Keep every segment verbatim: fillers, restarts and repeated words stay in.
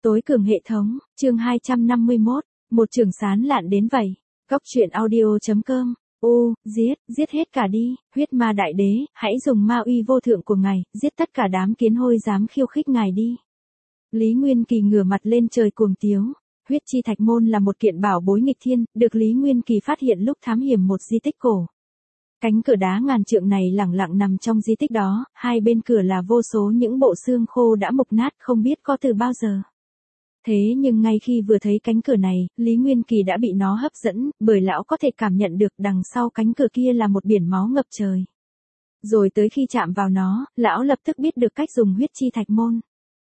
Tối cường hệ thống, chương hai trăm năm mươi mốt, một trường sán lạn đến vậy. Góc truyện audio.com, u, giết, giết hết cả đi, huyết ma đại đế, hãy dùng ma uy vô thượng của ngài, giết tất cả đám kiến hôi dám khiêu khích ngài đi. Lý Nguyên Kỳ ngửa mặt lên trời cuồng tiếu. Huyết chi thạch môn là một kiện bảo bối nghịch thiên, được Lý Nguyên Kỳ phát hiện lúc thám hiểm một di tích cổ. Cánh cửa đá ngàn trượng này lẳng lặng nằm trong di tích đó, hai bên cửa là vô số những bộ xương khô đã mục nát không biết có từ bao giờ. Thế nhưng ngay khi vừa thấy cánh cửa này, Lý Nguyên Kỳ đã bị nó hấp dẫn, bởi lão có thể cảm nhận được đằng sau cánh cửa kia là một biển máu ngập trời. Rồi tới khi chạm vào nó, lão lập tức biết được cách dùng huyết chi thạch môn.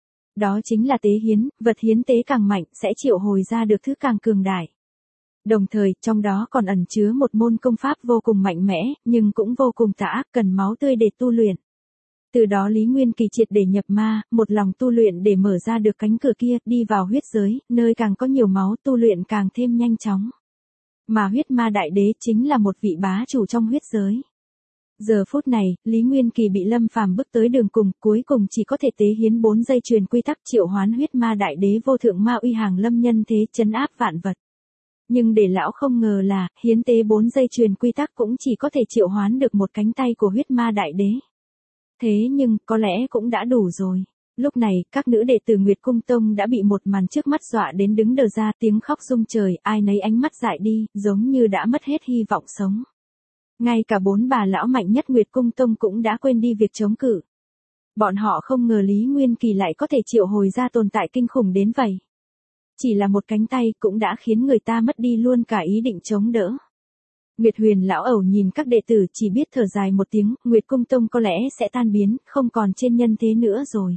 Đó chính là tế hiến, vật hiến tế càng mạnh sẽ triệu hồi ra được thứ càng cường đại. Đồng thời, trong đó còn ẩn chứa một môn công pháp vô cùng mạnh mẽ, nhưng cũng vô cùng tà ác, cần máu tươi để tu luyện. Từ đó Lý Nguyên Kỳ triệt để nhập ma, một lòng tu luyện để mở ra được cánh cửa kia, đi vào huyết giới, nơi càng có nhiều máu tu luyện càng thêm nhanh chóng. Mà huyết ma đại đế chính là một vị bá chủ trong huyết giới. Giờ phút này, Lý Nguyên Kỳ bị Lâm Phàm bước tới đường cùng, cuối cùng chỉ có thể tế hiến bốn dây chuyền quy tắc triệu hoán huyết ma đại đế vô thượng ma uy hàng lâm nhân thế trấn áp vạn vật. Nhưng để lão không ngờ là, hiến tế bốn dây chuyền quy tắc cũng chỉ có thể triệu hoán được một cánh tay của huyết ma đại đế. Thế nhưng, có lẽ cũng đã đủ rồi. Lúc này, các nữ đệ tử Nguyệt Cung Tông đã bị một màn trước mắt dọa đến đứng đờ ra, tiếng khóc rung trời, ai nấy ánh mắt dại đi, giống như đã mất hết hy vọng sống. Ngay cả bốn bà lão mạnh nhất Nguyệt Cung Tông cũng đã quên đi việc chống cự. Bọn họ không ngờ Lý Nguyên Kỳ lại có thể triệu hồi ra tồn tại kinh khủng đến vậy. Chỉ là một cánh tay cũng đã khiến người ta mất đi luôn cả ý định chống đỡ. Nguyệt Huyền lão ẩu nhìn các đệ tử chỉ biết thở dài một tiếng, Nguyệt Cung Tông có lẽ sẽ tan biến, không còn trên nhân thế nữa rồi.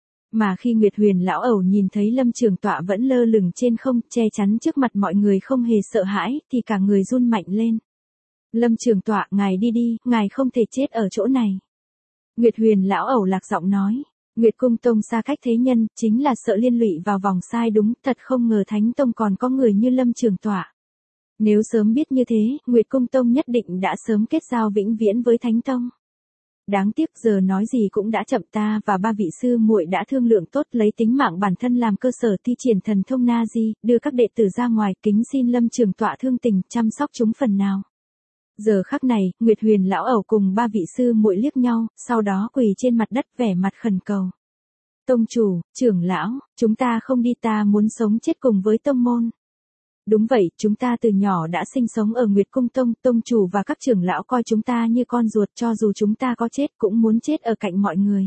Mà khi Nguyệt Huyền lão ẩu nhìn thấy Lâm Trường Tọa vẫn lơ lửng trên không, che chắn trước mặt mọi người không hề sợ hãi, thì cả người run mạnh lên. Lâm Trường Tọa, ngài đi đi, ngài không thể chết ở chỗ này. Nguyệt Huyền lão ẩu lạc giọng nói. Nguyệt Cung Tông xa cách thế nhân, chính là sợ liên lụy vào vòng sai đúng, thật không ngờ Thánh Tông còn có người như Lâm Trường Tọa. Nếu sớm biết như thế, Nguyệt Cung Tông nhất định đã sớm kết giao vĩnh viễn với Thánh Tông. Đáng tiếc giờ nói gì cũng đã chậm, ta và ba vị sư muội đã thương lượng tốt lấy tính mạng bản thân làm cơ sở thi triển thần thông Na Di, đưa các đệ tử ra ngoài, kính xin Lâm Trường Tọa thương tình, chăm sóc chúng phần nào. Giờ khắc này, Nguyệt Huyền lão ẩu cùng ba vị sư muội liếc nhau, sau đó quỳ trên mặt đất vẻ mặt khẩn cầu. Tông chủ, trưởng lão, chúng ta không đi, ta muốn sống chết cùng với tông môn. Đúng vậy, chúng ta từ nhỏ đã sinh sống ở Nguyệt Cung Tông, tông chủ và các trưởng lão coi chúng ta như con ruột, cho dù chúng ta có chết cũng muốn chết ở cạnh mọi người.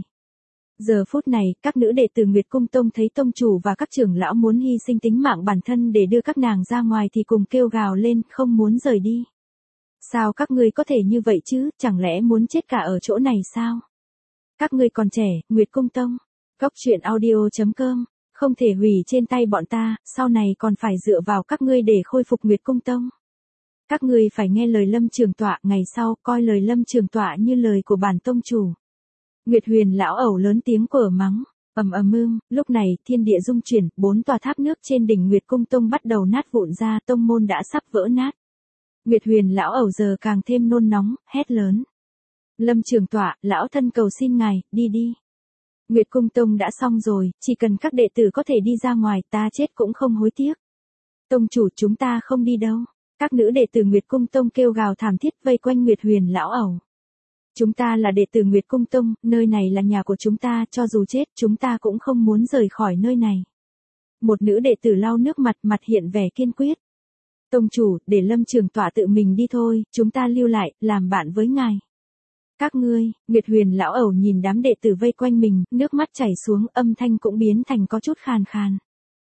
Giờ phút này, các nữ đệ tử Nguyệt Cung Tông thấy tông chủ và các trưởng lão muốn hy sinh tính mạng bản thân để đưa các nàng ra ngoài thì cùng kêu gào lên, không muốn rời đi. Sao các ngươi có thể như vậy chứ, chẳng lẽ muốn chết cả ở chỗ này sao? Các ngươi còn trẻ, Nguyệt Cung Tông. Góc truyện audio.com, không thể hủy trên tay bọn ta, sau này còn phải dựa vào các ngươi để khôi phục Nguyệt Cung Tông. Các ngươi phải nghe lời Lâm Trường Tọa, ngày sau coi lời Lâm Trường Tọa như lời của bản tông chủ. Nguyệt Huyền lão ẩu lớn tiếng quở mắng, ầm ầm ưm, lúc này thiên địa rung chuyển, bốn tòa tháp nước trên đỉnh Nguyệt Cung Tông bắt đầu nát vụn ra, tông môn đã sắp vỡ nát. Nguyệt Huyền lão ẩu giờ càng thêm nôn nóng, hét lớn. Lâm Trường Tọa, lão thân cầu xin ngài, đi đi. Nguyệt Cung Tông đã xong rồi, chỉ cần các đệ tử có thể đi ra ngoài, ta chết cũng không hối tiếc. Tông chủ, chúng ta không đi đâu. Các nữ đệ tử Nguyệt Cung Tông kêu gào thảm thiết vây quanh Nguyệt Huyền lão ẩu. Chúng ta là đệ tử Nguyệt Cung Tông, nơi này là nhà của chúng ta, cho dù chết, chúng ta cũng không muốn rời khỏi nơi này. Một nữ đệ tử lau nước mặt, mặt hiện vẻ kiên quyết. Tông chủ, để Lâm Trường Tọa tự mình đi thôi, chúng ta lưu lại, làm bạn với ngài. Các ngươi, Nguyệt Huyền lão ẩu nhìn đám đệ tử vây quanh mình, nước mắt chảy xuống, âm thanh cũng biến thành có chút khàn khàn.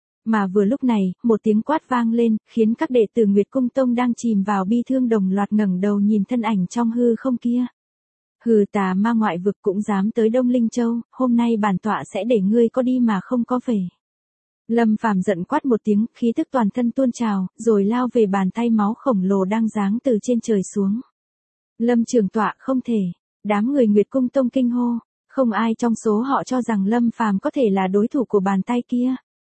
Mà vừa lúc này, một tiếng quát vang lên, khiến các đệ tử Nguyệt Cung Tông đang chìm vào bi thương đồng loạt ngẩng đầu nhìn thân ảnh trong hư không kia. Hừ, tà ma ngoại vực cũng dám tới Đông Linh Châu, hôm nay bản tọa sẽ để ngươi có đi mà không có về. Lâm Phàm giận quát một tiếng, khí tức toàn thân tuôn trào, rồi lao về bàn tay máu khổng lồ đang giáng từ trên trời xuống. Lâm Trường Tọa, không thể. Đám người Nguyệt Cung Tông kinh hô, không ai trong số họ cho rằng Lâm Phàm có thể là đối thủ của bàn tay kia.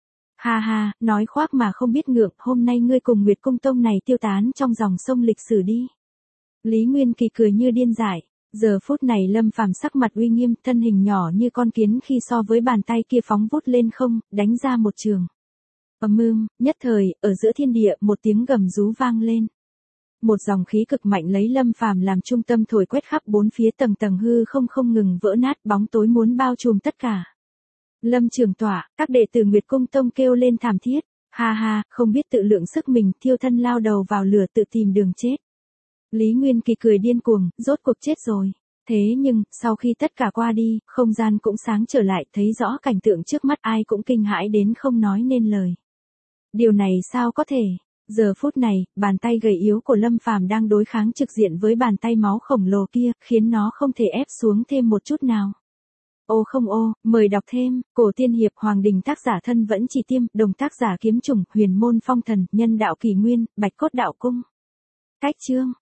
Ha ha, nói khoác mà không biết ngượng, hôm nay ngươi cùng Nguyệt Cung Tông này tiêu tán trong dòng sông lịch sử đi. Lý Nguyên Kỳ cười như điên dại, Giờ phút này Lâm Phàm sắc mặt uy nghiêm, thân hình nhỏ như con kiến khi so với bàn tay kia phóng vút lên không, đánh ra một trường. Ầm ầm, nhất thời, ở giữa thiên địa một tiếng gầm rú vang lên. Một dòng khí cực mạnh lấy Lâm Phàm làm trung tâm thổi quét khắp bốn phía, tầng tầng hư không không ngừng vỡ nát, bóng tối muốn bao trùm tất cả. Lâm Trường Tọa, các đệ tử Nguyệt Cung Tông kêu lên thảm thiết, ha ha, không biết tự lượng sức mình, thiêu thân lao đầu vào lửa tự tìm đường chết. Lý Nguyên Kỳ cười điên cuồng, rốt cuộc chết rồi. Thế nhưng, sau khi tất cả qua đi, không gian cũng sáng trở lại, thấy rõ cảnh tượng trước mắt, ai cũng kinh hãi đến không nói nên lời. Điều này sao có thể? Giờ phút này, bàn tay gầy yếu của Lâm Phàm đang đối kháng trực diện với bàn tay máu khổng lồ kia, khiến nó không thể ép xuống thêm một chút nào. Ô không ô, mời đọc thêm, Cổ Tiên Hiệp Hoàng Đình tác giả thân vẫn chỉ tiêm, đồng tác giả kiếm chủng, huyền môn phong thần, nhân đạo kỳ nguyên, bạch cốt đạo cung. Cách chương.